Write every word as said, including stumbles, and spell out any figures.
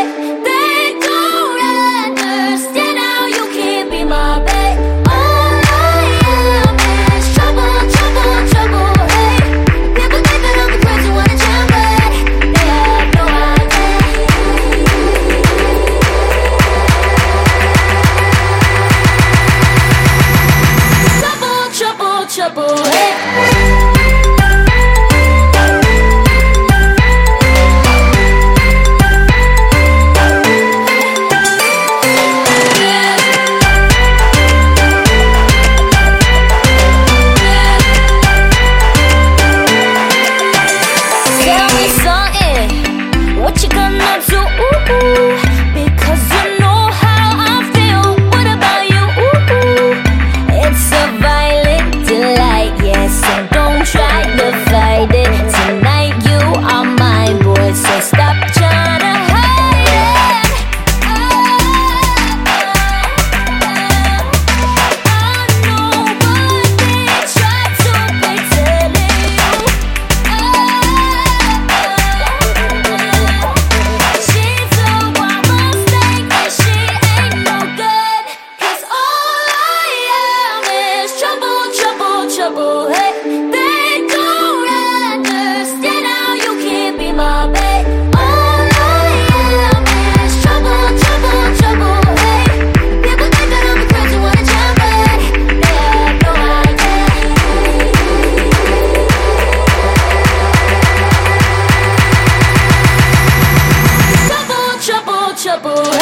They don't understand how you can't be my babe. All I am is trouble, trouble, trouble. Hey, people think that I'm the crazy one in town, but they have no idea. Trouble, trouble, trouble. Hey. Tell me something, what you gonna do? Because you know how I feel. What about you? It's a violent delight, yes, and don't try to fight it. Tonight you are mine, boy, so stop trying to hide it. I know what they try to be telling you. She's a wild mistake and she ain't no good. 'Cause all I am is trouble, trouble, trouble. Hey, they don't understand how you can't be my babe. All I am is trouble, trouble, trouble. Hey, people think that I'm the crazy one in town, but they have no idea. Trouble, trouble, trouble.